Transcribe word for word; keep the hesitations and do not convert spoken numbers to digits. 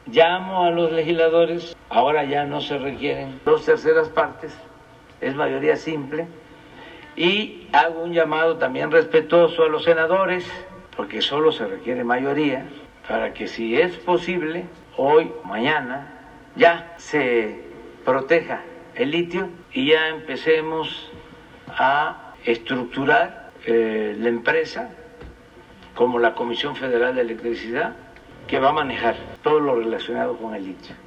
Llamo a los legisladores, ahora ya no se requieren dos terceras partes, es mayoría simple, y hago un llamado también respetuoso a los senadores, porque solo se requiere mayoría, para que si es posible, hoy, mañana, ya se proteja el litio y ya empecemos a estructurar eh, la empresa como la Comisión Federal de Electricidad, que va a manejar todo lo relacionado con el litio.